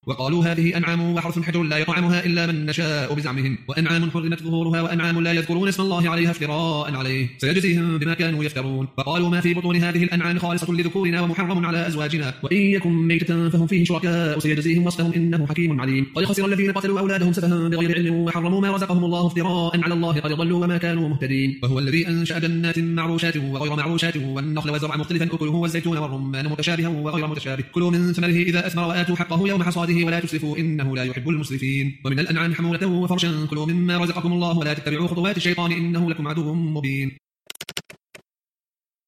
وقالوا هذه أنعام وحرث حجر لا يطعمها إلا من نشاء بزعمهم، وأنعام حرمت ظهورها وأنعام لا يذكرون اسم الله عليها افتراء عليه سيجزيهم بما كانوا يفترون. فقالوا ما في بطون هذه الأنعام خالصة لذكورنا ومحرم على أزواجنا، وإن يكن ميتة فهم فيه شركاء سيجزيهم وصفهم إنه حكيم عليم. قد خسر الذين قتلوا أولادهم سفها بغير علم وحرموا ما رزقهم الله افتراء على الله قد ضلوا وما كانوا مهتدين. وهو الذي أنشأ جنات معروشات وغير معروشات والنخل والزرع مختلفا أكله والزيتون والرمان متشابها وغير متشابه كلوا من ثمره إذا أثمر وآتوا حقه يوم حصاده ولا تسرفوا إنه لا يحب المسرفين. ومن الأنعام حمولة وفرشا كلوا مما رزقكم الله ولا تتبعوا خطوات الشيطان إنه لكم عدو مبين.